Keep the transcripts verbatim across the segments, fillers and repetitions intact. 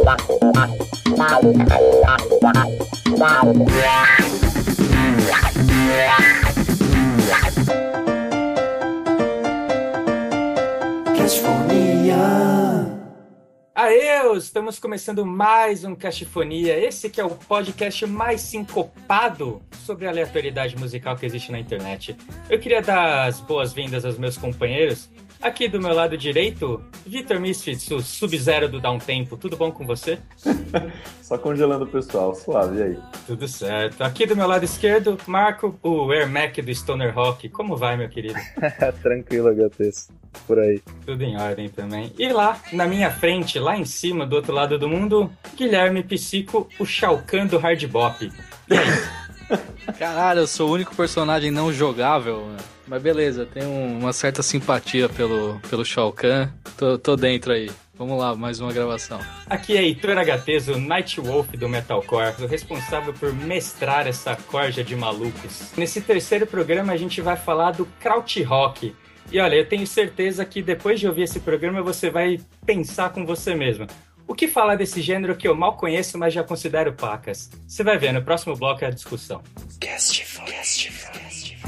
Aê, estamos começando mais um Castifonia, esse que é o podcast mais sincopado sobre a aleatoriedade musical que existe na internet. Eu queria dar as boas-vindas aos meus companheiros. Aqui do meu lado direito, Vitor Misfits, o Sub-Zero do Downtempo. Tudo bom com você? Só congelando o pessoal, suave, e aí? Tudo certo. Aqui do meu lado esquerdo, Marco, o Air Mac do Stoner Rock. Como vai, meu querido? Tranquilo, H T. Por aí. Tudo em ordem também. E lá, na minha frente, lá em cima, do outro lado do mundo, Guilherme Psico, o Shao Kahn do Hard Bop. E aí? Caralho, eu sou o único personagem não jogável, mano. Mas beleza, tenho uma certa simpatia pelo, pelo Shao Kahn. Tô, tô dentro aí. Vamos lá, mais uma gravação. Aqui é Heitor H T, o Nightwolf do Metalcore, o responsável por mestrar essa corja de malucos. Nesse terceiro programa a gente vai falar do Krautrock. E olha, eu tenho certeza que depois de ouvir esse programa você vai pensar com você mesmo. O que falar desse gênero que eu mal conheço, mas já considero pacas? Você vai ver, no próximo bloco é a discussão. Cast, cast, cast.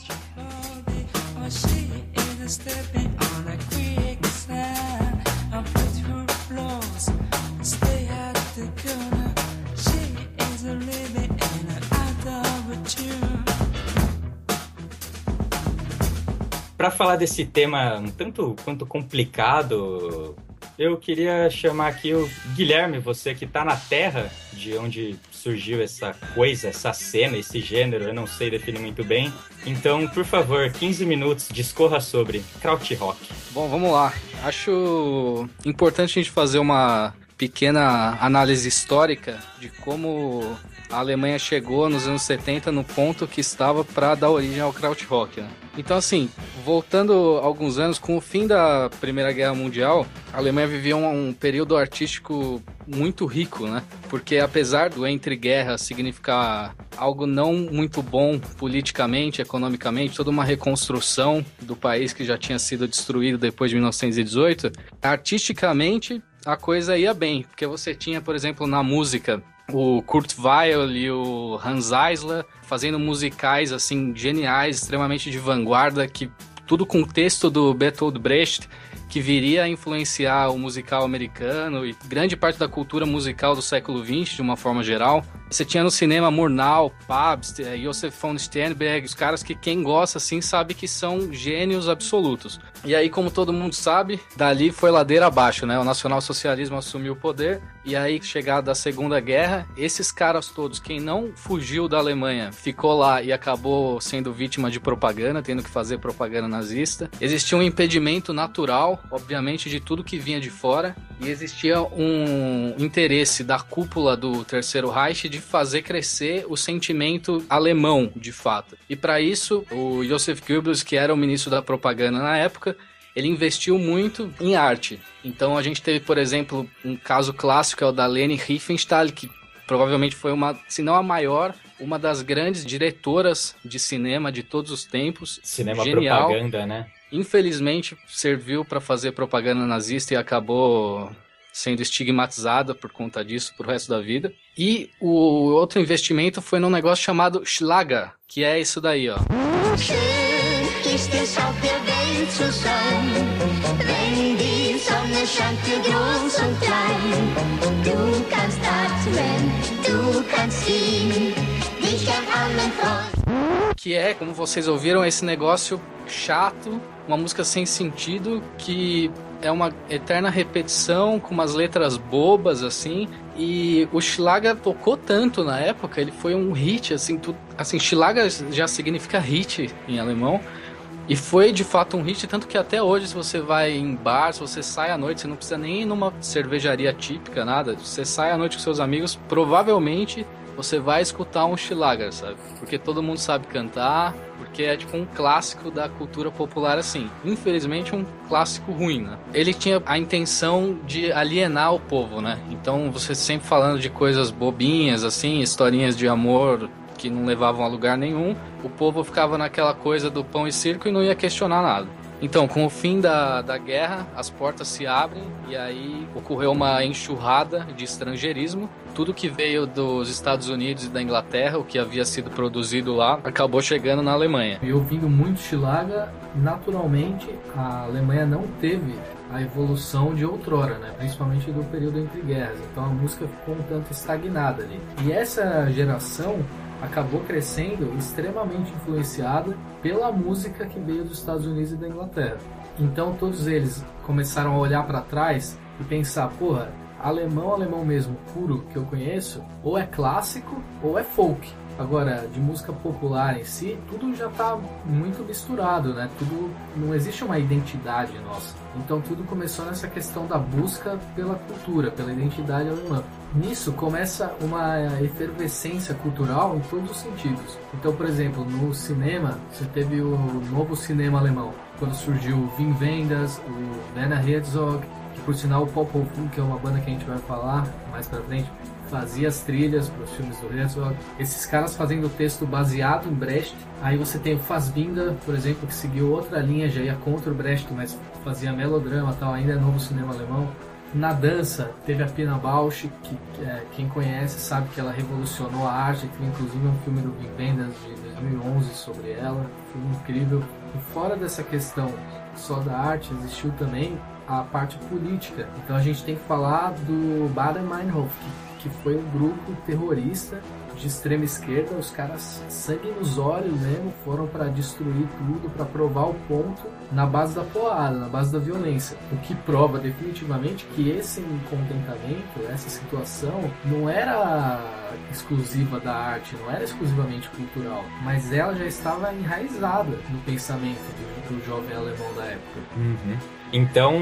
Para falar desse tema um tanto quanto complicado, eu queria chamar aqui o Guilherme, você que está na terra de onde surgiu essa coisa, essa cena, esse gênero, eu não sei definir muito bem. Então, por favor, quinze minutos, discorra sobre Krautrock. Bom, vamos lá. Acho importante a gente fazer uma pequena análise histórica de como a Alemanha chegou nos anos setenta no ponto que estava para dar origem ao Krautrock, né? Então, assim, voltando alguns anos, com o fim da Primeira Guerra Mundial, a Alemanha vivia um, um período artístico muito rico, né? Porque apesar do entre-guerra significar algo não muito bom politicamente, economicamente, toda uma reconstrução do país que já tinha sido destruído depois de mil novecentos e dezoito, artisticamente a coisa ia bem, porque você tinha, por exemplo, na música, o Kurt Weill e o Hans Eisler fazendo musicais assim geniais, extremamente de vanguarda, que tudo com o texto do Bertolt Brecht, que viria a influenciar o musical americano e grande parte da cultura musical do século vinte, de uma forma geral. Você tinha no cinema Murnau, Pabst, Josef von Sternberg, os caras que quem gosta assim sabe que são gênios absolutos. E aí, como todo mundo sabe, dali foi ladeira abaixo, né? O nacionalsocialismo assumiu o poder, e aí, chegada a Segunda Guerra, esses caras todos, quem não fugiu da Alemanha, ficou lá e acabou sendo vítima de propaganda, tendo que fazer propaganda nazista. Existia um impedimento natural, obviamente, de tudo que vinha de fora, e existia um interesse da cúpula do Terceiro Reich de fazer crescer o sentimento alemão, de fato. E para isso, o Joseph Goebbels, que era o ministro da propaganda na época, ele investiu muito em arte. Então a gente teve, por exemplo, um caso clássico, é o da Leni Riefenstahl, que provavelmente foi uma, se não a maior, uma das grandes diretoras de cinema de todos os tempos. Cinema Genial. Propaganda, né? Infelizmente, serviu para fazer propaganda nazista e acabou sendo estigmatizada por conta disso pro resto da vida. E o outro investimento foi num negócio chamado Schlager, que é isso daí, ó. Que é, como vocês ouviram, esse negócio chato, uma música sem sentido, que é uma eterna repetição, com umas letras bobas, assim. E o Schlager tocou tanto na época, ele foi um hit, assim, tu, assim, Schlager já significa hit em alemão. E foi de fato um hit, tanto que até hoje, se você vai em bar, se você sai à noite, você não precisa nem ir numa cervejaria típica, nada. Você sai à noite com seus amigos, provavelmente você vai escutar um Schlager, sabe? Porque todo mundo sabe cantar, porque é tipo um clássico da cultura popular, assim. Infelizmente, um clássico ruim, né? Ele tinha a intenção de alienar o povo, né? Então, você sempre falando de coisas bobinhas, assim, historinhas de amor que não levavam a lugar nenhum, o povo ficava naquela coisa do pão e circo e não ia questionar nada. Então, com o fim da, da guerra, as portas se abrem e aí ocorreu uma enxurrada de estrangeirismo. Tudo que veio dos Estados Unidos e da Inglaterra, o que havia sido produzido lá, acabou chegando na Alemanha. E ouvindo muito Schlager, naturalmente a Alemanha não teve a evolução de outrora, né? Principalmente do período entre guerras. Então a música ficou um tanto estagnada ali. E essa geração acabou crescendo extremamente influenciada pela música que veio dos Estados Unidos e da Inglaterra. Então todos eles começaram a olhar para trás e pensar, porra, alemão, alemão mesmo, puro, que eu conheço, ou é clássico ou é folk. Agora, de música popular em si, tudo já está muito misturado, né? Tudo, não existe uma identidade nossa. Então tudo começou nessa questão da busca pela cultura, pela identidade alemã. Nisso começa uma efervescência cultural em todos os sentidos. Então, por exemplo, no cinema, você teve o novo cinema alemão, quando surgiu o Wim Wenders, o Werner Herzog, que por sinal o Popol Vuh, que é uma banda que a gente vai falar mais pra frente, fazia as trilhas para os filmes do Herzog. Esses caras fazendo texto baseado em Brecht. Aí você tem o Fassbinder, por exemplo, que seguiu outra linha, já ia contra o Brecht, mas fazia melodrama e tal, ainda é novo cinema alemão. Na dança, teve a Pina Bausch, que é, quem conhece sabe que ela revolucionou a arte. Tem inclusive um filme do Wim Wenders de dois mil e onze sobre ela, um filme incrível. E fora dessa questão só da arte, existiu também a parte política. Então a gente tem que falar do Baader-Meinhof, que, que foi um grupo terrorista de extrema esquerda. Os caras, sangue nos olhos mesmo, foram para destruir tudo, para provar o ponto na base da porrada, na base da violência. O que prova definitivamente que esse contentamento, essa situação, não era exclusiva da arte, não era exclusivamente cultural, mas ela já estava enraizada no pensamento do, do jovem alemão da época. Uhum. Então,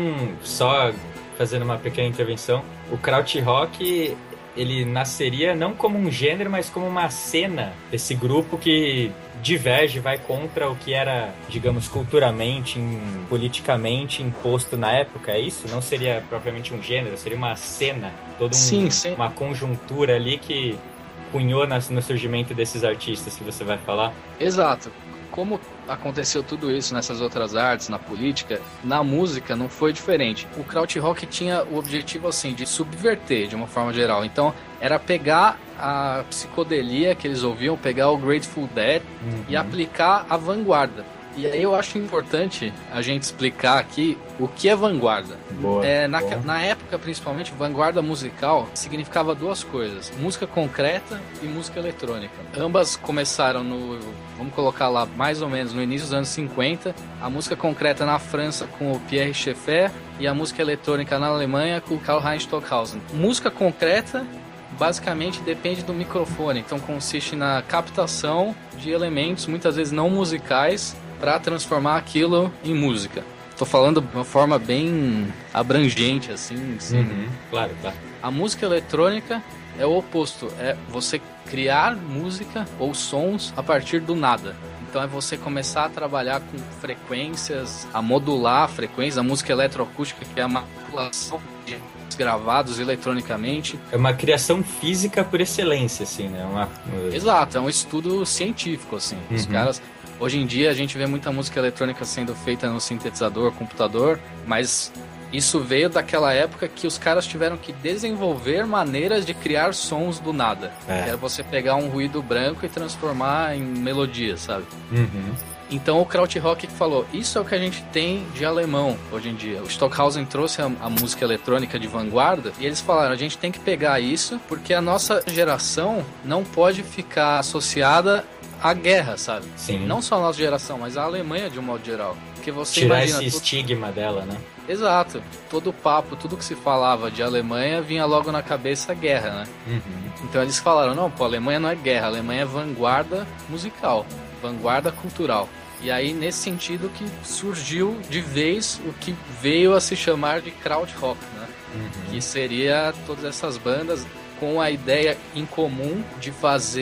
só fazendo uma pequena intervenção, o Krautrock, ele nasceria não como um gênero, mas como uma cena desse grupo que diverge, vai contra o que era, digamos, culturalmente, politicamente imposto na época, é isso? Não seria propriamente um gênero, seria uma cena, toda um, sim, sim. uma conjuntura ali que cunhou no surgimento desses artistas que você vai falar? Exato. Como aconteceu tudo isso nessas outras artes, na política, na música não foi diferente. O Krautrock tinha o objetivo assim de subverter de uma forma geral. Então era pegar a psicodelia que eles ouviam, pegar o Grateful Dead uhum. e aplicar a vanguarda. E aí eu acho importante a gente explicar aqui o que é vanguarda. Boa, é, na, boa. na época, principalmente, vanguarda musical significava duas coisas: música concreta e música eletrônica. Ambas começaram no, vamos colocar lá, mais ou menos no início dos anos cinquenta. A música concreta na França com o Pierre Schaeffer e a música eletrônica na Alemanha com o Karlheinz Stockhausen. Música concreta basicamente depende do microfone, então consiste na captação de elementos, muitas vezes não musicais, para transformar aquilo em música. Tô falando de uma forma bem abrangente, assim. assim. Uhum. Claro, claro. A música eletrônica é o oposto. É você criar música ou sons a partir do nada. Então é você começar a trabalhar com frequências, a modular a frequência. A música eletroacústica, que é a manipulação de gravados eletronicamente. É uma criação física por excelência, assim, né? Uma... Exato, é um estudo científico, assim. Uhum. Os caras... Hoje em dia a gente vê muita música eletrônica sendo feita no sintetizador, computador, mas isso veio daquela época que os caras tiveram que desenvolver maneiras de criar sons do nada. É. Que era você pegar um ruído branco e transformar em melodia, sabe? Uhum. Então o Krautrock falou, isso é o que a gente tem de alemão hoje em dia. O Stockhausen trouxe a, a música eletrônica de vanguarda e eles falaram, a gente tem que pegar isso porque a nossa geração não pode ficar associada à guerra, sabe? Sim. Não só a nossa geração, mas a Alemanha de um modo geral. Porque você tirar imagina esse tudo... estigma dela, né? Exato. Todo o papo, tudo que se falava de Alemanha vinha logo na cabeça a guerra, né? Uhum. Então eles falaram, não, pô, a Alemanha não é guerra, a Alemanha é vanguarda musical, vanguarda cultural. E aí, nesse sentido que surgiu de vez o que veio a se chamar de Krautrock, né? Uhum. Que seria todas essas bandas com a ideia em comum de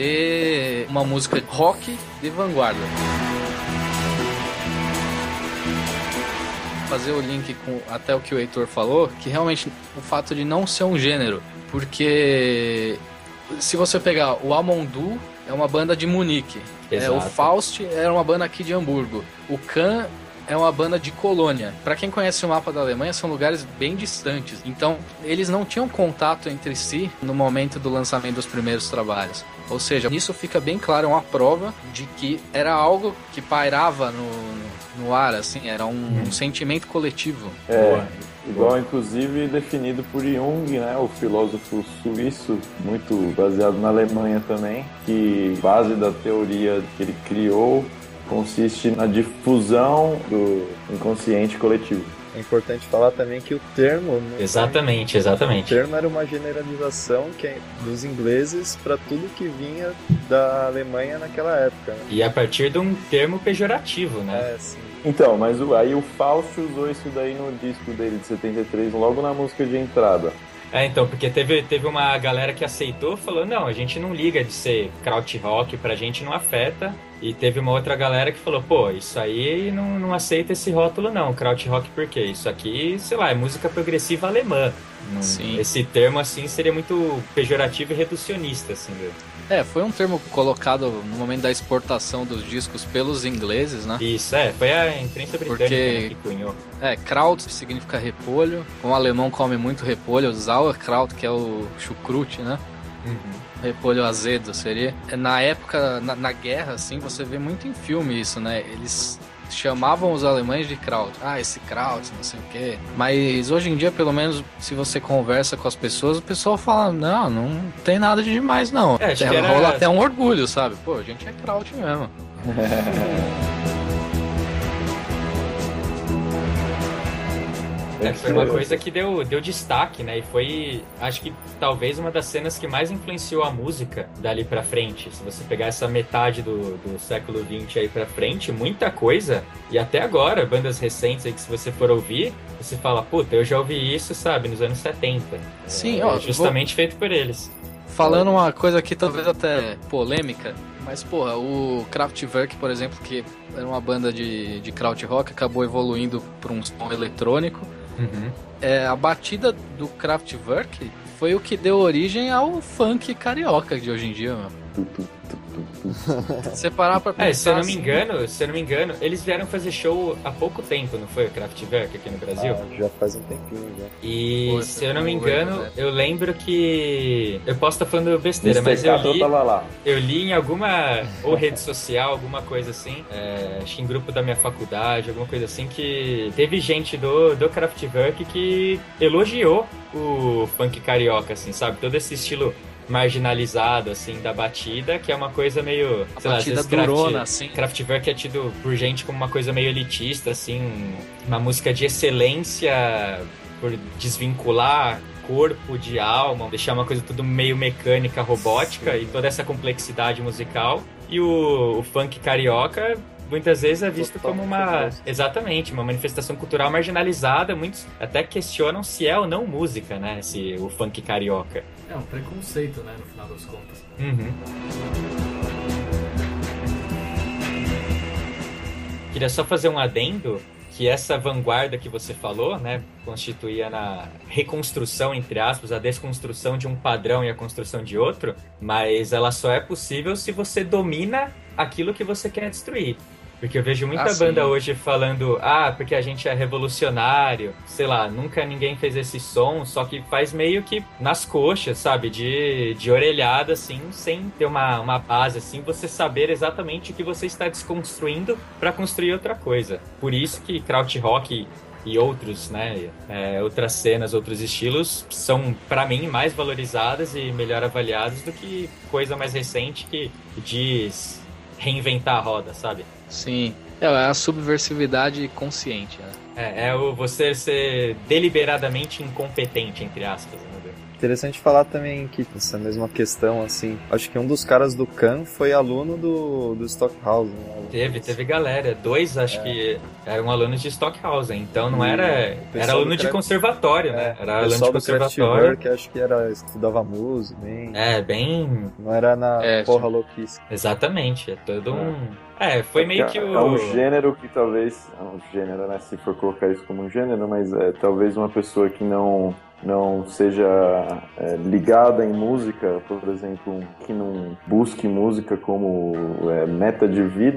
fazer uma música rock de vanguarda. Fazer o link com até o que o Heitor falou, que realmente o fato de não ser um gênero, porque se você pegar o Amondu, é uma banda de Munique, é, o Faust era uma banda aqui de Hamburgo, o Can é uma banda de colônia. Pra quem conhece o mapa da Alemanha, são lugares bem distantes. Então, eles não tinham contato entre si no momento do lançamento dos primeiros trabalhos. Ou seja, nisso fica bem claro uma prova de que era algo que pairava no, no ar, assim, era um, um sentimento coletivo. É, igual inclusive definido por Jung, né, o filósofo suíço, muito baseado na Alemanha também, que base da teoria que ele criou consiste na difusão do inconsciente coletivo. É importante falar também que o termo... Exatamente, exatamente. O termo era uma generalização que é dos ingleses para tudo que vinha da Alemanha naquela época. Né? E a partir de um termo pejorativo, né? É, sim. Então, mas o, aí o Faust usou isso daí no disco dele de setenta e três, logo na música de entrada. É, então, porque teve, teve uma galera que aceitou, falou, não, a gente não liga de ser krautrock, pra gente não afeta. E teve uma outra galera que falou, pô, isso aí não, não aceita esse rótulo não, krautrock por quê? Isso aqui, sei lá, é música progressiva alemã. Não, Sim. Esse termo, assim, seria muito pejorativo e reducionista, assim. Né? É, foi um termo colocado no momento da exportação dos discos pelos ingleses, né? Isso, é, foi a imprensa britânica Porque... né, que cunhou. É, Kraut significa repolho. Um alemão come muito repolho, Sauerkraut, que é o chucrute, né? Uhum. Repolho azedo seria. Na época, na, na guerra, assim, você vê muito em filme isso, né? Eles chamavam os alemães de Kraut. Ah, esse Kraut, não sei o quê. Mas hoje em dia, pelo menos, se você conversa com as pessoas, o pessoal fala, não, não tem nada de demais, não. É, acho até, que era... rola até um orgulho, sabe? Pô, a gente é Kraut mesmo. É, foi uma coisa que deu, deu destaque, né? E foi, acho que talvez uma das cenas que mais influenciou a música dali pra frente. Se você pegar essa metade do, do século vinte aí pra frente, muita coisa. E até agora, bandas recentes aí que se você for ouvir, você fala, puta, eu já ouvi isso, sabe, nos anos setenta. Sim, é, ó, justamente vou... feito por eles. Falando uma coisa aqui talvez até polêmica, mas porra, o Kraftwerk, por exemplo, que era uma banda de, de krautrock, acabou evoluindo para um som eletrônico. Uhum. É, a batida do Kraftwerk foi o que deu origem ao funk carioca de hoje em dia, mano. Você parar pra pensar. É, se eu não me assim... engano, se eu não me engano, eles vieram fazer show há pouco tempo, não foi o Kraftwerk aqui no Brasil? Ah, já faz um tempinho já. E Poxa, se eu não me não lembro, engano, né? eu lembro que. Eu posso estar falando besteira, mas mister eu Catu li. tava lá. Eu li em alguma. Ou rede social, alguma coisa assim. É, acho que em grupo da minha faculdade, alguma coisa assim, que teve gente do, do Kraftwerk que elogiou o funk carioca, assim, sabe? Todo esse estilo marginalizado, assim, da batida, que é uma coisa meio... A sei lá, às batida vezes Kraft- durona, assim. Kraftwerk é tido por gente como uma coisa meio elitista, assim, uma música de excelência por desvincular corpo de alma, deixar uma coisa tudo meio mecânica, robótica, e toda essa complexidade musical. E o, o funk carioca muitas vezes é visto como uma... Exatamente, uma manifestação cultural marginalizada. Muitos até questionam se é ou não música, né? Esse, o funk carioca. É um preconceito, né? No final das contas. Uhum. Queria só fazer um adendo, que essa vanguarda que você falou, né, constituía na reconstrução, entre aspas, a desconstrução de um padrão e a construção de outro, mas ela só é possível se você domina aquilo que você quer destruir. Porque eu vejo muita Ah, banda sim. hoje falando, ah, porque a gente é revolucionário, sei lá, nunca ninguém fez esse som, só que faz meio que nas coxas, sabe, de, de orelhada, assim, sem ter uma, uma base, assim, você saber exatamente o que você está desconstruindo para construir outra coisa. Por isso que krautrock e outros, né, é, outras cenas, outros estilos são, pra mim, mais valorizadas e melhor avaliadas do que coisa mais recente que diz reinventar a roda, sabe? Sim. É a subversividade consciente, né? É, é o você ser deliberadamente incompetente, entre aspas, né? Interessante falar também que essa mesma questão, assim, acho que um dos caras do Khan foi aluno do, do Stockhausen. Né? Teve, teve galera. Dois, acho É. que eram alunos de Stockhausen. Então não E era... o Era pessoal aluno do de Kraft- conservatório, né? É, Era o aluno de pessoal do conservatório. Kraftwerk, acho que era, estudava música, bem, É, bem... não era na É, porra louquice. Exatamente. É todo um... É, foi meio que o... É um gênero que talvez... É um gênero, né? Se for colocar isso como um gênero, mas é talvez uma pessoa que não... não seja é, ligada em música, por exemplo, que não busque música como é, meta de vida,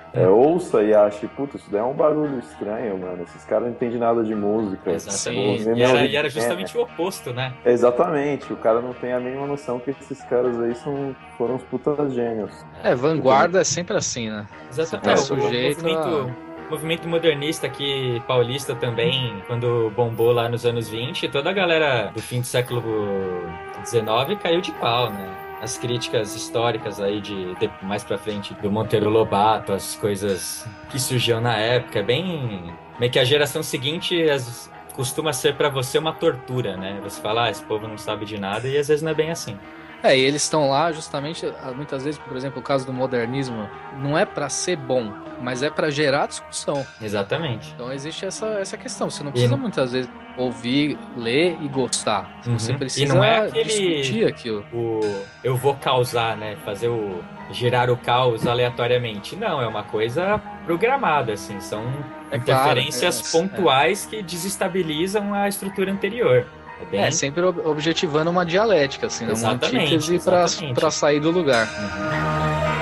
É, ouça e ache, puta, isso daí é um barulho estranho, mano. Esses caras não entendem nada de música. Exatamente. Pô, E era, e era justamente é. o oposto, né? Exatamente. O cara não tem a mínima noção que esses caras aí são, foram os putas gênios. É, vanguarda é sempre assim, né? Exatamente. É, o sujeito movimento, a... movimento modernista aqui, paulista também, quando bombou lá nos anos vinte, toda a galera do fim do século dezenove caiu de pau, né? As críticas históricas aí de, de mais pra frente do Monteiro Lobato, as coisas que surgiam na época, é bem... meio que a geração seguinte as, costuma ser pra você uma tortura, né? Você fala, ah, esse povo não sabe de nada, e às vezes não é bem assim. É, e eles estão lá justamente, muitas vezes, por exemplo, o caso do modernismo, não é pra ser bom, mas é pra gerar discussão. Exatamente. Então existe essa, essa questão, você não precisa e... muitas vezes ouvir, ler e gostar. Uhum. Você precisa e não é aquele, discutir aquilo. O, eu vou causar, né? Fazer o... gerar o caos aleatoriamente. Não, é uma coisa programada, assim. São é interferências claro, é, pontuais é. que desestabilizam a estrutura anterior. É, bem... é sempre objetivando uma dialética, assim, né? Uma antítese pra, pra sair do lugar. Uhum.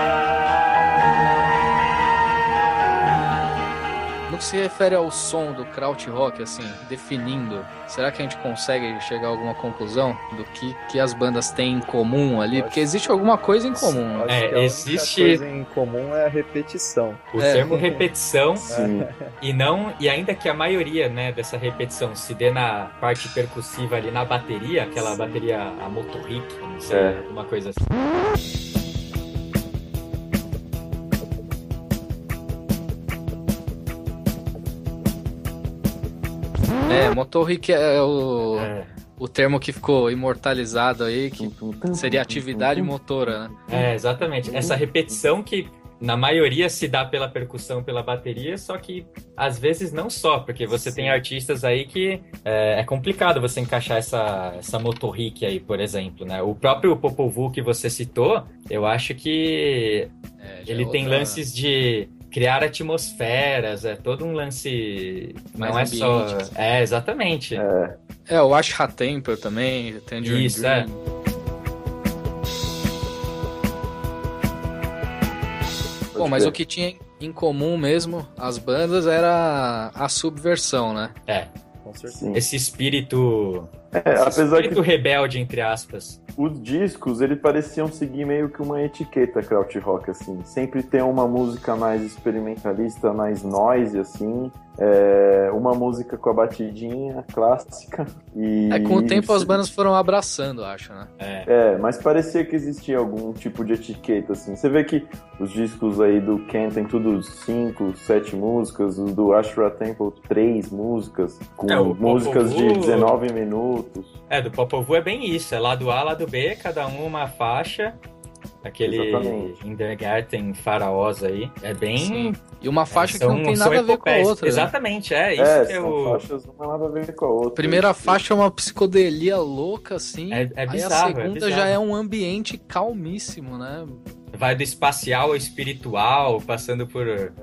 No que se refere ao som do krautrock, assim, definindo, será que a gente consegue chegar a alguma conclusão do que, que as bandas têm em comum ali? Porque existe alguma coisa em comum. Acho é, que a existe... coisa em comum é a repetição. O é. termo repetição, sim. E não, e ainda que a maioria, né, dessa repetição se dê na parte percussiva ali na bateria, aquela sim. bateria a motorrick, não sei, é. alguma coisa assim. É, motorrick é o, é. o termo que ficou imortalizado aí, que seria atividade motora, né? É, exatamente. Essa repetição que na maioria se dá pela percussão, pela bateria, só que às vezes não só, porque você Sim. tem artistas aí que é, é complicado você encaixar essa, essa motorrick aí, por exemplo, né? O próprio Popol Vuh que você citou, eu acho que é, ele tem outra... lances de... criar atmosferas, é todo um lance... Mais não é ambiente, só... assim. É, exatamente. É, é o Ashra Temple também, Tangerine Isso, Dream. é. Bom, mas o que tinha em comum mesmo, as bandas, era a subversão, né? É. Com certeza. Esse espírito... É, esse apesar espírito que... rebelde, entre aspas. Os discos, eles pareciam seguir meio que uma etiqueta krautrock, assim. Sempre tem uma música mais experimentalista, mais noise, assim. É, uma música com a batidinha clássica. E... É, com o tempo as bandas foram abraçando, acho, né? É. é, mas parecia que existia algum tipo de etiqueta, assim. Você vê que os discos aí do Ken tem tudo cinco, sete músicas. O do Ashra Temple, três músicas. Com é, músicas Popol Vuh... de dezenove minutos. É, do Popol Vuh é bem isso. É lado A, lado B, cada um uma faixa. Aquele Exatamente. Kindergarten faraós aí. É bem... Sim. E uma faixa é, são, que não tem nada a ver com a outra. Exatamente, né? é. Isso é, que é são o... faixas não tem nada a ver com a outra. Primeira isso. faixa é uma psicodelia louca, assim. É, é bizarro, aí a segunda é bizarro. já é um ambiente calmíssimo, né? Vai do espacial ao espiritual, passando por... É,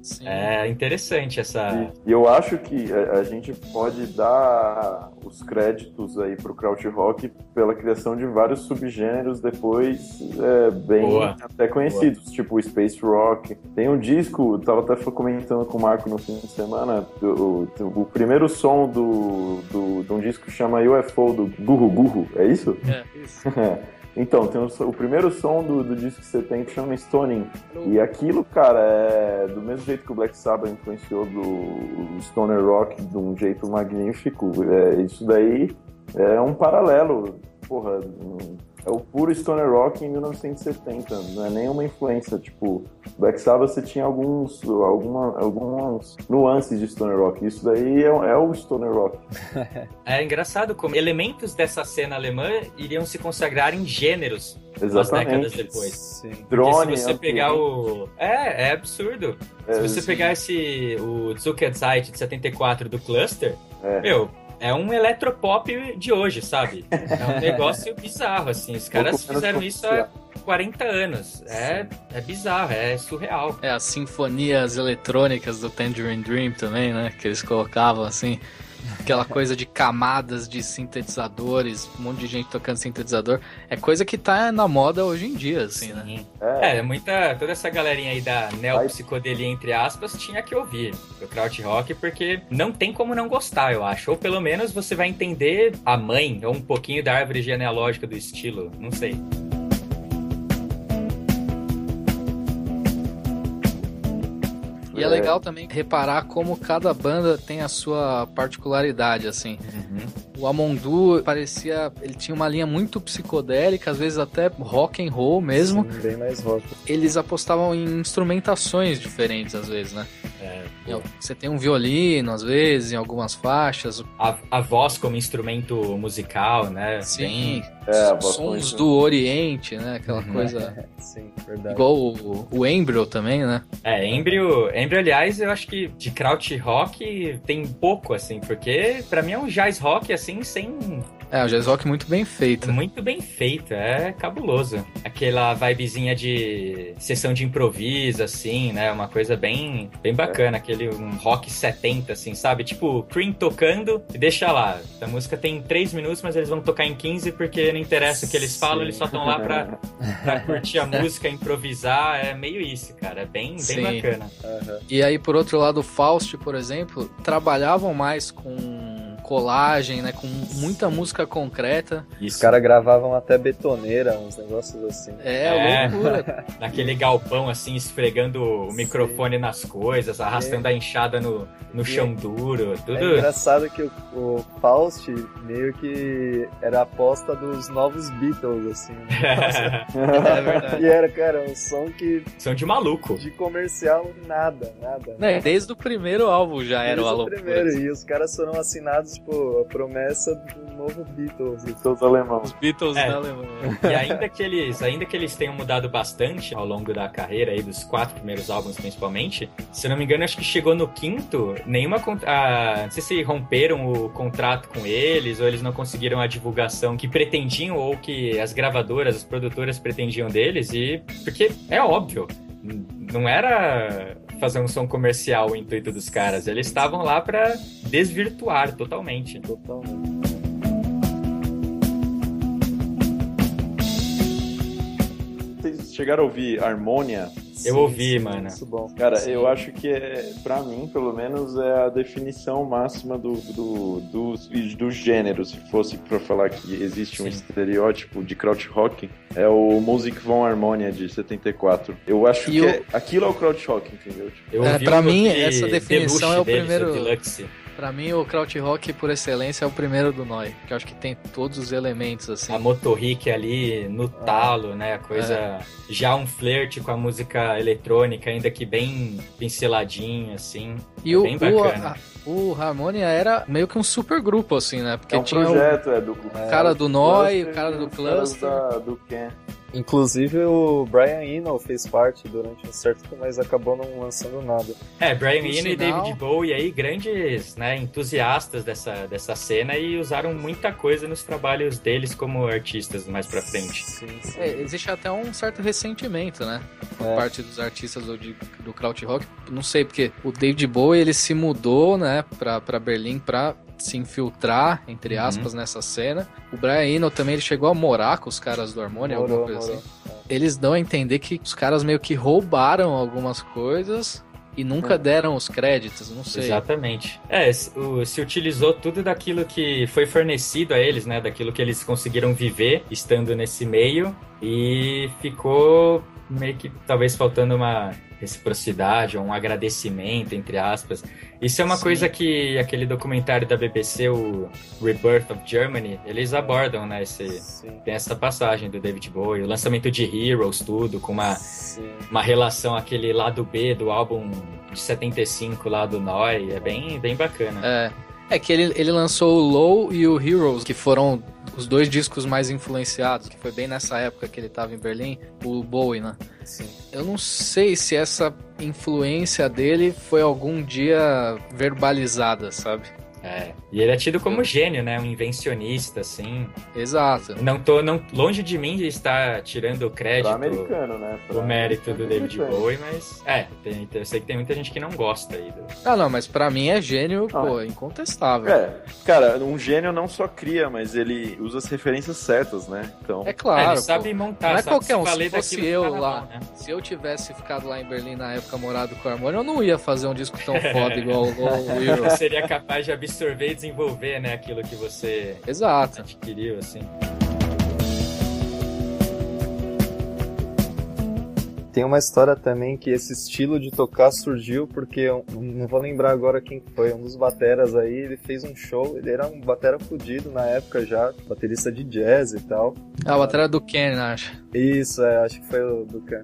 é interessante essa... E, e eu acho que a, a gente pode dar os créditos aí pro krautrock pela criação de vários subgêneros depois é, bem Boa. até conhecidos, Boa. tipo o Space Rock. Tem um disco, eu tava até comentando com o Marco no fim de semana, o, o, o primeiro som do, do, de um disco que chama U F O, do Guru Guru, é isso? É, isso. Então, tem o, o primeiro som do, do disco que você tem que chama Stoning. E aquilo, cara, é do mesmo jeito que o Black Sabbath influenciou do Stoner Rock de um jeito magnífico. É, isso daí é um paralelo. Porra, é o puro Stoner Rock em mil novecentos e setenta. Não é nenhuma influência. Tipo, Black Sabbath você tinha alguns, alguma, algumas nuances de Stoner Rock. Isso daí é, é o Stoner Rock. É engraçado como elementos dessa cena alemã iriam se consagrar em gêneros Exatamente. umas décadas depois. Sim. Drone, se você pegar o... É, é absurdo. É, se você sim. pegar esse... o Zuckerzeit de setenta e quatro do Cluster, é. meu... É um eletropop de hoje, sabe? É um negócio bizarro, assim. Os caras fizeram isso há quarenta anos. É, é bizarro, é surreal. É, as sinfonias eletrônicas do Tangerine Dream também, né? Que eles colocavam, assim. aquela coisa de camadas de sintetizadores, um monte de gente tocando sintetizador, é coisa que tá na moda hoje em dia, assim, né? Sim. É, muita, toda essa galerinha aí da neopsicodelia, entre aspas, tinha que ouvir o krautrock, porque não tem como não gostar, eu acho. Ou pelo menos você vai entender a mãe, ou um pouquinho da árvore genealógica do estilo, não sei. E é legal também reparar como cada banda tem a sua particularidade, assim. Uhum. O Amondu parecia... Ele tinha uma linha muito psicodélica, às vezes até rock and roll mesmo. Sim, bem mais rock. Eles apostavam em instrumentações diferentes, às vezes, né? É, você tem um violino, às vezes, em algumas faixas. A, a voz como instrumento musical, né? Sim. Bem... É, sons do Oriente, né? Aquela uhum. coisa... Sim, verdade. Igual o, o Embryo também, né? É, Embryo, Embryo, aliás, eu acho que de krautrock tem pouco, assim, porque pra mim é um jazz rock, assim, sem... É, o jazz rock muito bem feito. Muito bem feito, é cabuloso. Aquela vibezinha de sessão de improviso, assim, né? Uma coisa bem, bem bacana, é. Aquele um rock setenta, assim, sabe? Tipo, Cream tocando e deixa lá. A música tem três minutos, mas eles vão tocar em quinze porque não interessa o que eles falam, Sim. eles só estão lá pra, pra curtir a música, improvisar. É meio isso, cara. É bem, bem bacana. Uhum. E aí, por outro lado, o Faust, por exemplo, trabalhavam mais com... colagem, né? Com muita música concreta. Isso. Os caras gravavam até betoneira, uns negócios assim. É, é loucura. Naquele galpão, assim, esfregando o Sim. microfone nas coisas, arrastando é. a enxada no, no chão duro, tudo. É engraçado que o, o Faust meio que era a aposta dos novos Beatles, assim. É verdade. E era, cara, um som que... Som de maluco. De comercial, nada, nada. Não, desde o primeiro álbum já desde era o Alô. Primeiro, e os caras foram assinados tipo, a promessa do novo Beatles. Beatles alemão. Os Beatles é. da Alemanha. E ainda que, eles, ainda que eles tenham mudado bastante ao longo da carreira, aí, dos quatro primeiros álbuns principalmente, se não me engano, acho que chegou no quinto, nenhuma... Ah, não sei se romperam o contrato com eles, ou eles não conseguiram a divulgação que pretendiam, ou que as gravadoras, as produtoras pretendiam deles, e... Porque é óbvio, não era... fazer um som comercial o intuito dos caras. Eles estavam lá pra desvirtuar totalmente. Totalmente. Vocês chegaram a ouvir Harmonia? Eu sim, ouvi, sim, mano. Muito bom. Cara, sim. eu acho que, é, pra mim, pelo menos, é a definição máxima do, do, do, do gênero. Se fosse pra falar que existe sim. um estereótipo de krautrock, é o Music von Harmonia, de setenta e quatro. Eu acho e que eu... é, aquilo é o krautrock, entendeu? Eu é, pra mim, essa definição é o deles, primeiro... O Pra mim, o krautrock, por excelência, é o primeiro do Neu!, que eu acho que tem todos os elementos, assim. A motorrique ali no talo, ah, né? A coisa... É. Já um flerte com a música eletrônica, ainda que bem pinceladinho, assim. E é o, bem bacana. O, o Harmonia era meio que um super grupo, assim, né? Porque é um tinha projeto, o, é, do, o cara do Neu!, o cara do Cluster. Da, do Ken. Inclusive o Brian Eno fez parte durante um certo tempo, mas acabou não lançando nada. É, Brian Eno sinal... e David Bowie aí, grandes, né, entusiastas dessa, dessa cena e usaram muita coisa nos trabalhos deles como artistas mais pra frente. Sim, sim. É, existe até um certo ressentimento, né, por é. parte dos artistas do, do krautrock. Não sei, porque o David Bowie, ele se mudou, né, pra, pra Berlim pra se infiltrar, entre aspas, uhum. nessa cena. O Brian Eno também, ele chegou a morar com os caras do Harmonia, morou, alguma coisa morou. assim. Eles dão a entender que os caras meio que roubaram algumas coisas e nunca é. deram os créditos, não sei. Exatamente. É, se, o, se utilizou tudo daquilo que foi fornecido a eles, né, daquilo que eles conseguiram viver estando nesse meio, e ficou meio que talvez faltando uma reciprocidade ou um agradecimento, entre aspas. Isso é uma Sim. coisa que aquele documentário da B B C, o Rebirth of Germany, eles abordam, né? Esse, tem essa passagem do David Bowie, o lançamento de Heroes, tudo, com uma, uma relação, aquele lado B do álbum de setenta e cinco lá do Neu!, é bem, bem bacana. É. É que ele, ele lançou o Low e o Heroes, que foram os dois discos mais influenciados, que foi bem nessa época que ele estava em Berlim, o Bowie, né? Sim. Eu não sei se essa influência dele foi algum dia verbalizada, sabe? É, E ele é tido como gênio, né? Um invencionista, assim. Exato. Não tô não, longe de mim de estar tirando o crédito, Pra americano, né? Pra o mérito do David americano. Bowie, mas é, tem, eu sei que tem muita gente que não gosta aí. Do... Ah, não, mas pra mim é gênio, Ah. pô, incontestável. É, cara, um gênio não só cria, mas ele usa as referências certas, né? Então, É É, claro, ele sabe pô. montar, Não é sabe qualquer um, valer se fosse daquilo que eu tá na lá, mão, né? se eu tivesse ficado lá em Berlim na época morado com o Harmônio, eu não ia fazer um disco tão foda igual, igual o Euro. Você seria capaz de absorver e desenvolver, né, aquilo que você Exato. adquiriu, assim. Tem uma história também que esse estilo de tocar surgiu porque, eu não vou lembrar agora quem foi, um dos bateras aí, ele fez um show, ele era um batera fudido na época já, baterista de jazz e tal. Ah, a bateria do Ken, acho. Isso, é, acho que foi o do Can.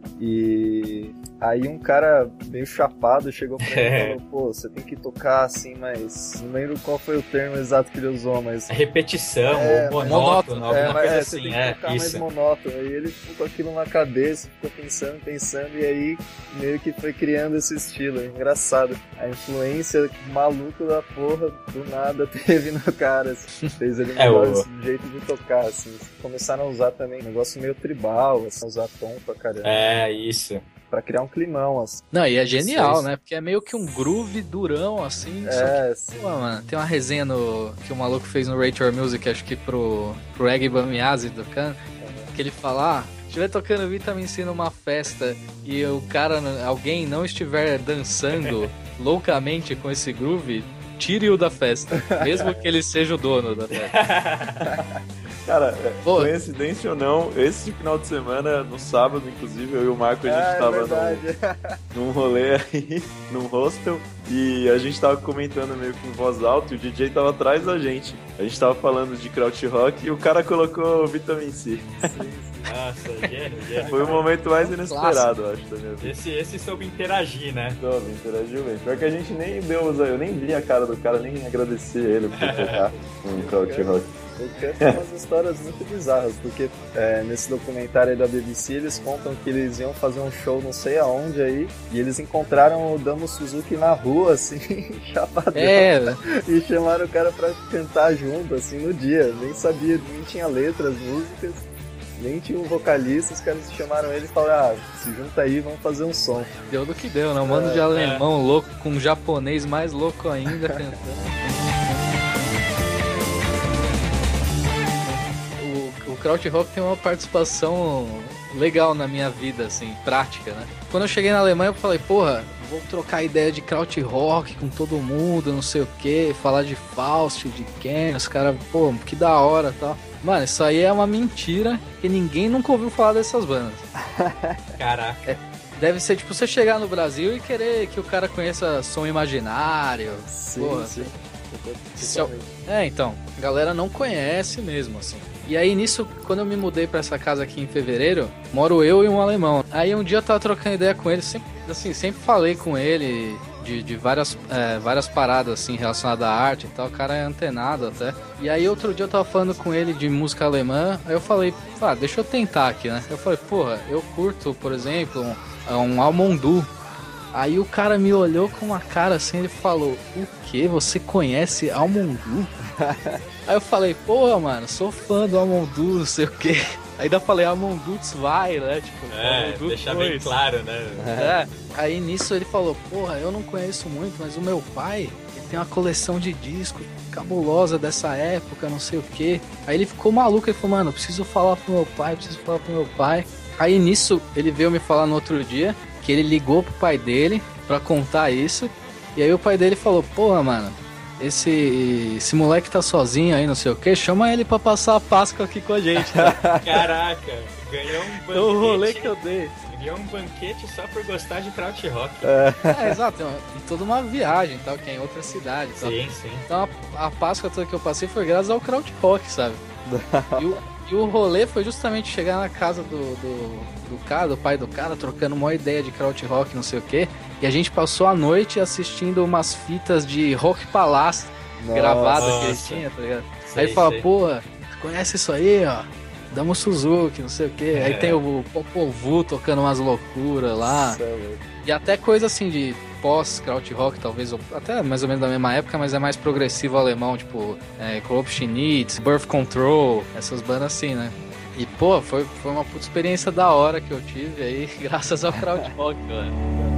E aí um cara meio chapado chegou pra ele e falou, pô, você tem que tocar assim, mas não lembro qual foi o termo exato que ele usou, mas... A repetição, É, ou monótono, é, alguma mas coisa é, assim, você tem que é, tocar mais isso. monótono. E ele ficou com aquilo na cabeça, ficou pensando, pensando, e aí meio que foi criando esse estilo. É engraçado. A influência maluca da porra do nada teve no cara, assim, fez ele mudar É, o- esse jeito de tocar, assim. Começaram a usar também um negócio meio tribal, assim, usar tom pra caramba, É, isso. pra criar um climão, assim. Não, e é genial, Sei, né? Porque é meio que um groove durão, assim. só que, É, assim, pô, mano, tem uma resenha no, que o maluco fez no Rate Your Music, acho que pro, pro Egg Bamiyazi do Can, que ele fala, ah, se estiver tocando Vitamin C numa festa e o cara, alguém não estiver dançando loucamente com esse groove, tire-o da festa, mesmo que ele seja o dono da festa. cara, é, Pô. coincidência ou não, esse final de semana, no sábado, inclusive, eu e o Marco, a gente é, é tava verdade. num, num rolê aí, num hostel, e a gente tava comentando meio que em voz alta, e o D J tava atrás da gente. A gente tava falando de krautrock e o cara colocou Vitamin C. Nossa, gênio, gênio. Foi o momento mais inesperado, eu acho, da minha vida. Esse, esse soube interagir, né? Não, me interagiu bem. Pior que a gente nem deu, eu nem vi a cara do cara, nem agradeci ele por tocar um krautrock. O Can tem umas histórias muito bizarras, porque é, nesse documentário aí da B B C eles contam que eles iam fazer um show não sei aonde aí, e eles encontraram o Damo Suzuki na rua, assim, chapadão, É, e chamaram o cara pra cantar junto, assim, no dia. Nem sabia, nem tinha letras, músicas, nem tinha um vocalista, os caras chamaram ele e falaram, ah, se junta aí, vamos fazer um som. deu do que deu, né? Um mano de alemão louco com um japonês mais louco ainda cantando. O krautrock tem uma participação legal na minha vida, assim, prática, né? Quando eu cheguei na Alemanha, eu falei, porra, vou trocar ideia de krautrock com todo mundo, não sei o que, falar de Faust, de Ken, os caras, pô, que da hora e tal. Mano, isso aí é uma mentira, que ninguém nunca ouviu falar dessas bandas. Caraca. Deve ser tipo você chegar no Brasil e querer que o cara conheça Som Imaginário. Sim, Porra, sim. Se eu- É, então, a galera não conhece mesmo, assim. E aí nisso, quando eu me mudei pra essa casa aqui em fevereiro, moro eu e um alemão. Aí um dia eu tava trocando ideia com ele, sempre, assim, sempre falei com ele de, de várias, é, várias paradas, assim, relacionadas à arte e tal. O cara é antenado até. E aí outro dia eu tava falando com ele de música alemã, aí eu falei, ah, deixa eu tentar aqui, né? Eu falei, porra, eu curto, por exemplo, um, um Almondu. Aí o cara me olhou com uma cara assim, ele falou, o que? Você conhece Almondu? Aí eu falei, porra, mano, sou fã do Almondu, não sei o que. Aí ainda falei, Almondu vai, né? Tipo, É, Almondu deixar bem dois. claro, né? É. Aí nisso ele falou, porra, eu não conheço muito, mas o meu pai, ele tem uma coleção de discos cabulosa dessa época, não sei o que. Aí ele ficou maluco, ele falou, mano, eu preciso falar pro meu pai, preciso falar pro meu pai. Aí nisso ele veio me falar no outro dia que ele ligou pro pai dele pra contar isso. E aí o pai dele falou, porra, mano, esse, esse moleque tá sozinho aí, não sei o que, chama ele pra passar a Páscoa aqui com a gente. Tá? Caraca, ganhou um banquete. O rolê que eu dei. Ganhou um banquete só por gostar de krautrock. É, exato, e toda uma viagem, tal, que é em outra cidade. Tal. Sim, sim. Então a, a Páscoa toda que eu passei foi graças ao krautrock, sabe? E o, e o rolê foi justamente chegar na casa do, do, do cara, do pai do cara, trocando uma ideia de krautrock, não sei o que. E a gente passou a noite assistindo umas fitas de Rock Palace gravadas que ele Nossa. tinha, tá ligado? Sei, Aí ele fala, sei. porra, conhece isso aí, ó? Damo Suzuki, não sei o que. É. Aí tem o Popovu tocando umas loucuras lá. E até coisa assim de pós-krautrock, talvez, até mais ou menos da mesma época, mas é mais progressivo alemão, tipo é, Klopschnitz, Birth Control, essas bandas assim, né? E, pô, foi, foi uma puta experiência da hora que eu tive aí, graças ao krautrock, velho.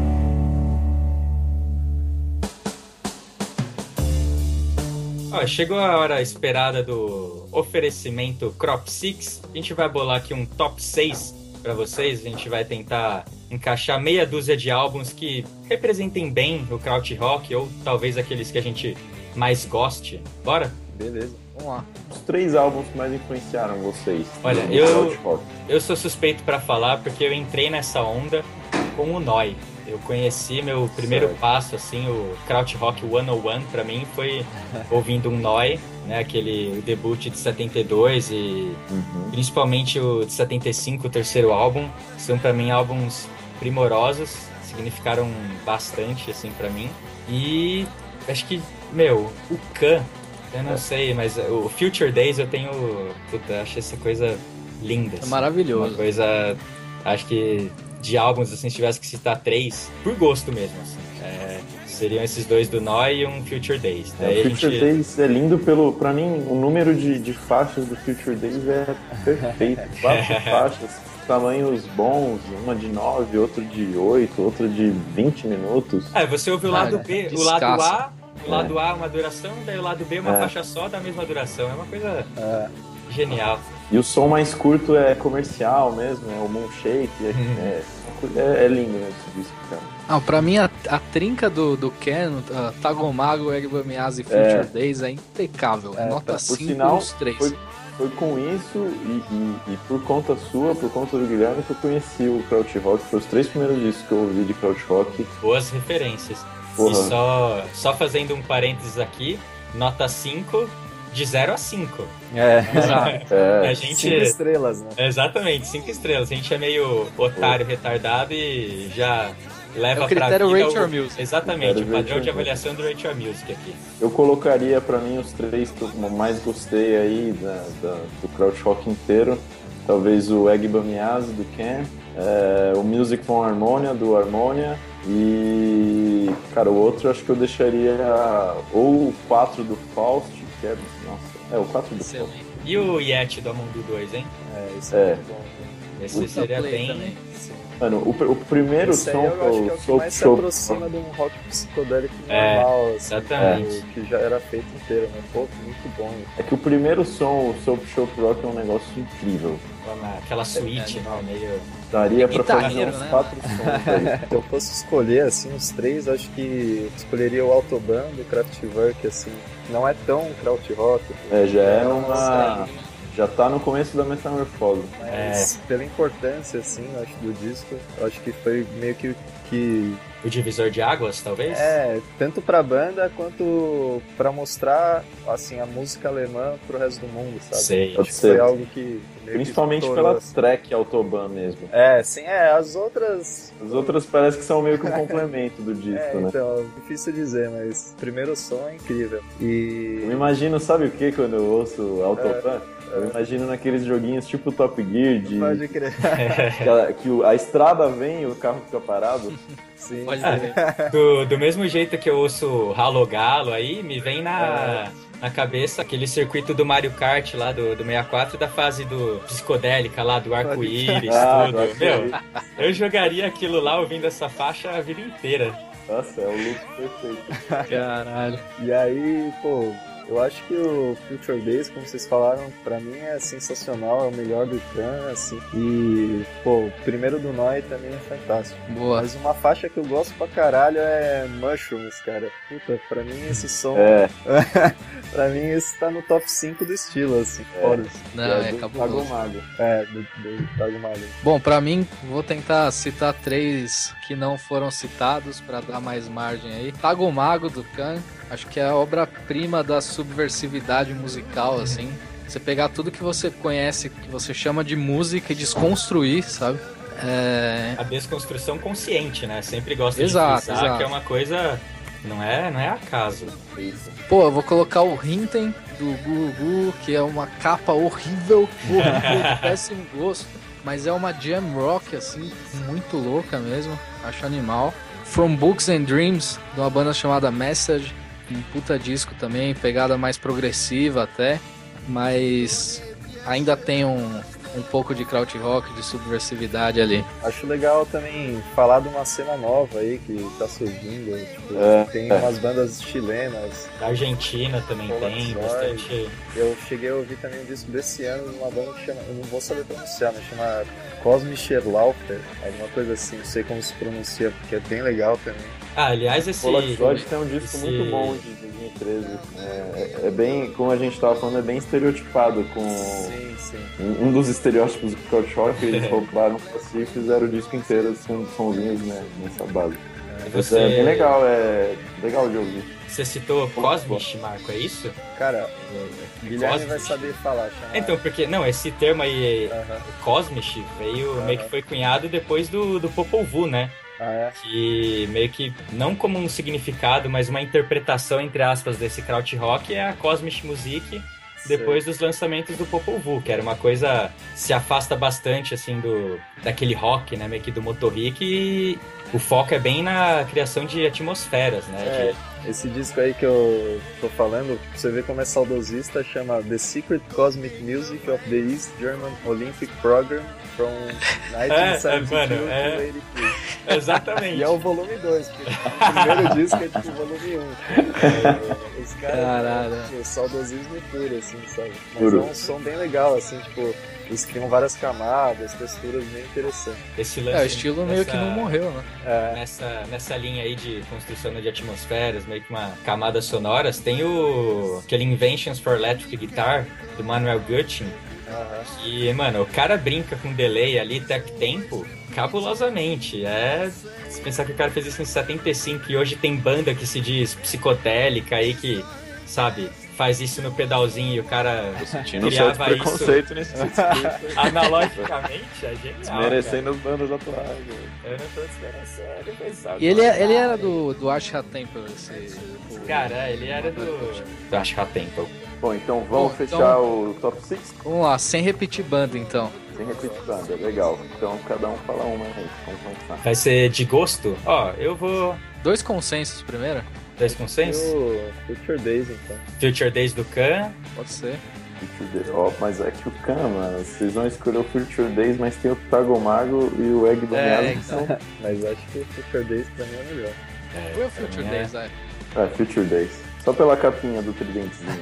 Ó, chegou a hora esperada do oferecimento Crop Six. A gente vai bolar aqui um top seis pra vocês. A gente vai tentar encaixar meia dúzia de álbuns que representem bem o krautrock, ou talvez aqueles que a gente mais goste. Bora? Beleza. Vamos lá. Os três álbuns que mais influenciaram vocês? Olha, eu, eu sou suspeito pra falar porque eu entrei nessa onda com o Neu! Eu conheci meu primeiro certo. passo, assim, o krautrock cento e um pra mim foi ouvindo um Neu!, né, aquele o debut de setenta e dois e uhum. principalmente o de setenta e cinco, o terceiro álbum, são pra mim álbuns primorosos, significaram bastante, assim, pra mim. E acho que, meu, o Khan, eu não é. sei, mas o Future Days eu tenho, puta, acho essa coisa linda. Assim, é maravilhoso. Uma coisa, acho que de álbuns, assim, se tivesse que citar três, por gosto mesmo, assim, é, seriam esses dois do Neu! E um Future Days. É, o Future gente... Days é lindo pelo, pra mim, o número de, de faixas do Future Days é perfeito. Quatro faixas, tamanhos bons, uma de nove, outra de oito, outra de vinte minutos. Ah, você ouve o lado ah, B, o lado A, o lado é. A uma duração, daí o lado B uma é. faixa só da mesma duração. É uma coisa é. genial. E o som mais curto é comercial mesmo, é o Moonshake, é, é, é, é lindo, né, esse disco, cara. Ah, pra mim a, a trinca do, do Ken, uh, Tagomago, Egbamiaz e Future é. Days é impecável, é, nota cinco nos três. Foi, foi com isso e, e, e por conta sua, por conta do Guilherme, que eu conheci o krautrock, foi os três primeiros discos que eu ouvi de krautrock. Boas referências. Porra. E só, só fazendo um parênteses aqui, nota cinco... de zero a cinco. É, exato. É. A gente... Cinco estrelas, né? Exatamente, cinco estrelas. A gente é meio otário, retardado e já leva é o critério pra vida... Rate Your Music. Exatamente, o padrão de avaliação do Rate Your Music aqui. Eu colocaria pra mim os três que eu mais gostei aí da, da, do krautrock inteiro. Talvez o Egbamiaz, do Ken, é, o Music from Harmonia, do Harmonia, e, cara, o outro acho que eu deixaria ou o quatro do Faust, que é, nossa, é o quatro do Faust. E o Yeti do Amundo dois, hein? É, isso é, é. Bom. Esse o seria bem... Também. Mano, o, o primeiro esse som eu acho que é o que Soap mais se Show... aproxima de um rock psicodélico é, normal, assim, exatamente. Que, que já era feito inteiro, né? Pô, muito bom. É que o primeiro som, o Soap Show Rock, é um negócio incrível. Aquela suíte, é, né? Meio... Daria pra fazer uns né? quatro sons aí. Se eu fosse escolher, assim, os três, acho que escolheria o Autobahn do Kraftwerk, assim. Não é tão krautrock. É, já é uma... Já tá no começo da metamorfose. Mas é. Pela importância, assim, eu acho, do disco, eu acho que foi meio que... que... O divisor de águas, talvez? É, tanto pra banda quanto pra mostrar, assim, a música alemã pro resto do mundo, sabe? Sei. Acho que foi algo que... Principalmente que pela assim. track Autobahn mesmo. É, sim, é, as outras... As outras parece que são meio que um complemento do disco, é, né? Então, difícil dizer, mas o primeiro som é incrível. E... Eu me imagino, sabe o que quando eu ouço Autobahn? É. Eu imagino naqueles joguinhos tipo Top Gear de... Pode crer. que, a, que a estrada vem e o carro fica parado. Sim. Pode ah, do, do mesmo jeito que eu ouço Halo Galo aí, me vem na, é. na cabeça aquele circuito do Mario Kart lá do, do sessenta e quatro, da fase do psicodélica lá, do arco-íris, ah, tudo. Meu, eu jogaria aquilo lá ouvindo essa faixa a vida inteira. Nossa, é o loop perfeito. Caralho. E aí, pô... Eu acho que o Future Days, como vocês falaram, pra mim é sensacional, é o melhor do Khan, assim. E, pô, o primeiro do Neu! Também é fantástico. Boa. Mas uma faixa que eu gosto pra caralho é Mushrooms, cara. Puta, pra mim esse som... É. Pra mim esse tá no top cinco do estilo, assim, é. fora. Não, é, é do cabuloso. Tagomago. É, do, do Tagomago. Bom, pra mim, vou tentar citar três que não foram citados pra dar mais margem aí. Tagomago, do Khan. Acho que é a obra-prima da subversividade musical, assim. Você pegar tudo que você conhece, que você chama de música e desconstruir, sabe? É... A desconstrução consciente, né? Sempre gosto exato, de frisar exato. que é uma coisa Não é, não é acaso. Pô, eu vou colocar o Hinten do Gugu, que é uma capa horrível, horrível, de péssimo gosto, mas é uma jam rock, assim, muito louca mesmo, acho animal. From Books and Dreams, de uma banda chamada Message, um puta disco também, pegada mais progressiva até, mas ainda tem um, um pouco de krautrock, de subversividade ali. Acho legal também falar de uma cena nova aí que tá surgindo, tipo, É, tem é. umas bandas chilenas. Da Argentina também tem Polaroid. bastante. Eu cheguei a ouvir também um disco desse ano de uma banda que chama, eu não vou saber pronunciar, mas chama Cosmischer Laufer, alguma coisa assim, não sei como se pronuncia, porque é bem legal também. Ah, aliás, esse. Polaroid tem um disco esse- muito bom de dois mil e treze. É, é bem, como a gente tava falando, é bem estereotipado com Sim, sim. um, um dos estereótipos do krautrock. Eles roubaram assim e fizeram o disco inteiro com sonzinhos, né, nessa base. Mas Você, é bem legal, é legal de ouvir. você citou Cosmic, Marco, é isso? Cara, o Guilherme Cosmic. vai saber falar, chama... Então, porque. Não, esse termo aí, Aham. Cosmic, veio Aham. meio que foi cunhado depois do, do Popol Vuh, né? Ah, é? Que meio que, não como um significado, mas uma interpretação, entre aspas, desse krautrock é a Cosmic Music depois dos lançamentos do Popol Vuh, que era uma coisa se afasta bastante, assim, do daquele rock, né, meio que do motorrick, e o foco é bem na criação de atmosferas, né, É, de- esse disco aí que eu tô falando, pra você ver como é saudosista, chama The Secret Cosmic Music of the East German Olympic Program from nineteen seventy-two mano, é- to eighty-three. Exatamente. E é o volume dois, porque o primeiro disco é tipo o volume um. É, os caras, Caralho. tipo, saudosismo puro, assim, sabe? Mas Puro. é um som bem legal, assim, tipo, eles criam várias camadas, texturas bem interessantes. Esse lance É, o estilo meio nessa- que não morreu, né? É, Nessa, nessa linha aí de construção de atmosferas, meio que uma camadas sonoras, tem o aquele Inventions for Electric Guitar, do Manuel Gutting, aham. que, mano, o cara brinca com delay ali, tech tempo, cabulosamente. É. Se pensar que o cara fez isso em setenta e cinco e hoje tem banda que se diz psicotélica aí, que, sabe, faz isso no pedalzinho e o cara Sentindo um certo criava isso preconceito nesse discurso. analogicamente, é genial. Merecendo as bandas atuais. velho. Cara. Eu não tô desmerecendo, pessoal. E ele, é- ele era do, do Asha Temple, esse... o- Cara, ele era do. do Ashka Temple. Bom, então vamos Bom, fechar então- o top seis Vamos lá, sem repetir banda, então. sem repetir banda. Legal. Então cada um fala uma aí. Vamos começar. Vai ser de gosto? Ó, eu vou. Dois consensos primeiro? Dois consensos? E o Future Days, então. Future Days do Khan. Pode ser. Future Days. Ó, mas é que o Khan, mano, vocês vão escolher o Future Days, mas tem o Tagomago e o Egg do É, Miasma, que são- Mas acho que o Future Days pra mim é melhor. Foi o Future é. Days, vai. É, Future Days. Só pela capinha do tridentezinho.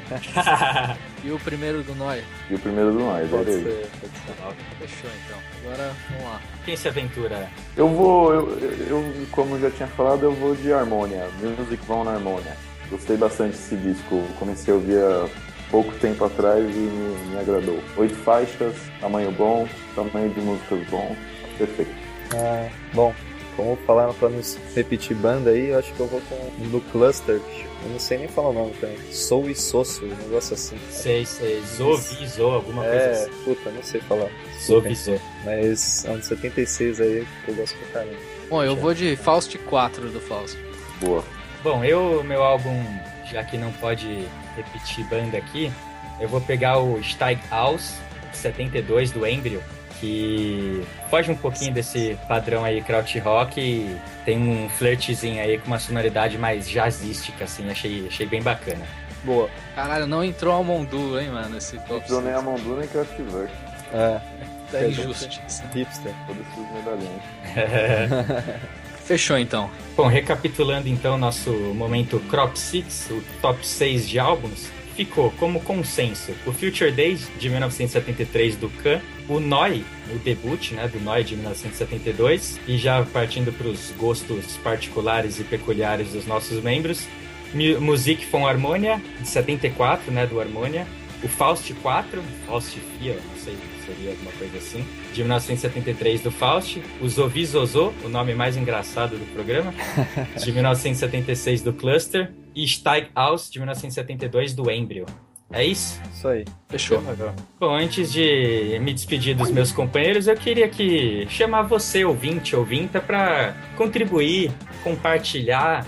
E o primeiro do Noi? E o primeiro do nós, Pode adorei. ser, pode ser. Fechou, então. Agora, vamos lá. Quem se aventura? Eu vou, eu, eu, como eu já tinha falado, eu vou de Harmonia, Music Von Harmonia. Gostei bastante desse disco, comecei a ouvir há pouco tempo atrás e me, me agradou. Oito faixas, tamanho bom, tamanho de músicas bom, perfeito. Ah, bom, como falaram pra não repetir banda aí, eu acho que eu vou com um do Cluster, eu não sei nem falar o nome também. Sou e Sosso, um negócio assim. Sei, sei. Zovizo, alguma coisa É, assim. puta, não sei falar. Zovizo. Mas é um de setenta e seis aí que eu gosto pra caramba. Bom, eu vou de Faust quatro do Faust. Boa. Bom, eu, meu álbum, já que não pode repetir banda aqui, eu vou pegar o Steig Aus, de setenta e dois, do Embryo, que foge um pouquinho desse padrão aí krautrock e tem um flirtzinho aí com uma sonoridade mais jazzística, assim, achei, achei bem bacana. Boa. Caralho, não entrou a Mondu, hein, mano, esse Não top precisou nem a seis. Mondu nem Kraftwerk, É, É injustiça. hipster. todos esses medalhões. Fechou, então. Bom, recapitulando então nosso momento Crop Six, o top seis de álbuns, ficou como consenso o Future Days, de mil novecentos e setenta e três, do Khan, o Noi, o debut, né, do Noi, de mil novecentos e setenta e dois, e já partindo para os gostos particulares e peculiares dos nossos membros, Mu- Musik von Harmonia, de setenta e quatro, né, do Harmonia, o Faust quatro, Faust Fia, não sei se seria alguma coisa assim, de mil novecentos e setenta e três, do Faust, o Zovizozo, o nome mais engraçado do programa, de mil novecentos e setenta e seis, do Cluster, e Steig Aus, de mil novecentos e setenta e dois, do Embryo. É isso? Isso aí. Fechou. Bom, antes de me despedir dos meus companheiros, eu queria que chamar você, ouvinte, ouvinta, para contribuir, compartilhar,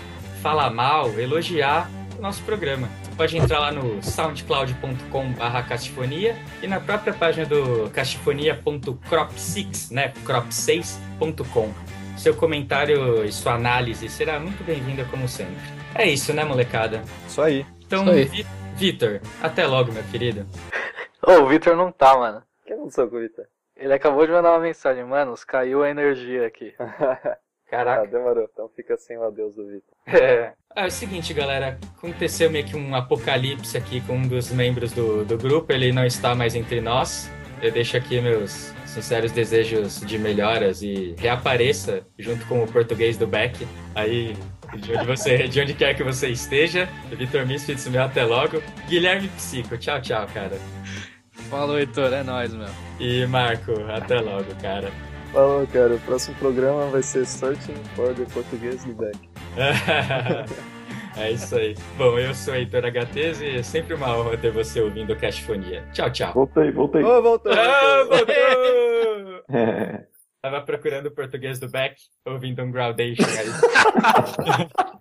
falar mal, elogiar o nosso programa. Você pode entrar lá no soundcloud ponto com barra castifonia e na própria página do castifonia ponto crop seis, né, crop seis ponto com. Seu comentário e sua análise será muito bem-vinda como sempre. É isso, né, molecada? Isso aí. Então, Isso aí. Vi- Vitor, até logo, meu querido. Ô, o Vitor não tá, mano. O que aconteceu com o Vitor? Ele acabou de mandar uma mensagem, mano, caiu a energia aqui. Ah, Caraca. demorou. Então fica sem o adeus do Vitor. É. Ah, é o seguinte, galera. Aconteceu meio que um apocalipse aqui com um dos membros do, do grupo. Ele não está mais entre nós. Eu deixo aqui meus sinceros desejos de melhoras e reapareça junto com o português do Beck. Aí, de onde, você, de onde quer que você esteja. Vitor Misfits, meu até logo. Guilherme Psico, tchau, tchau, cara. Falou, Heitor, é nóis, meu. E Marco, até logo, cara. Falou, cara. O próximo programa vai ser Searching for the Português do Beck. É isso aí. Bom, eu sou Heitor H T e é sempre uma honra ter você ouvindo o Castifonia. Tchau, tchau. Voltei, voltei. Ô, voltou! Ah, voltou. voltou! É. Tava procurando o português do Beck, ouvindo um Groundation aí.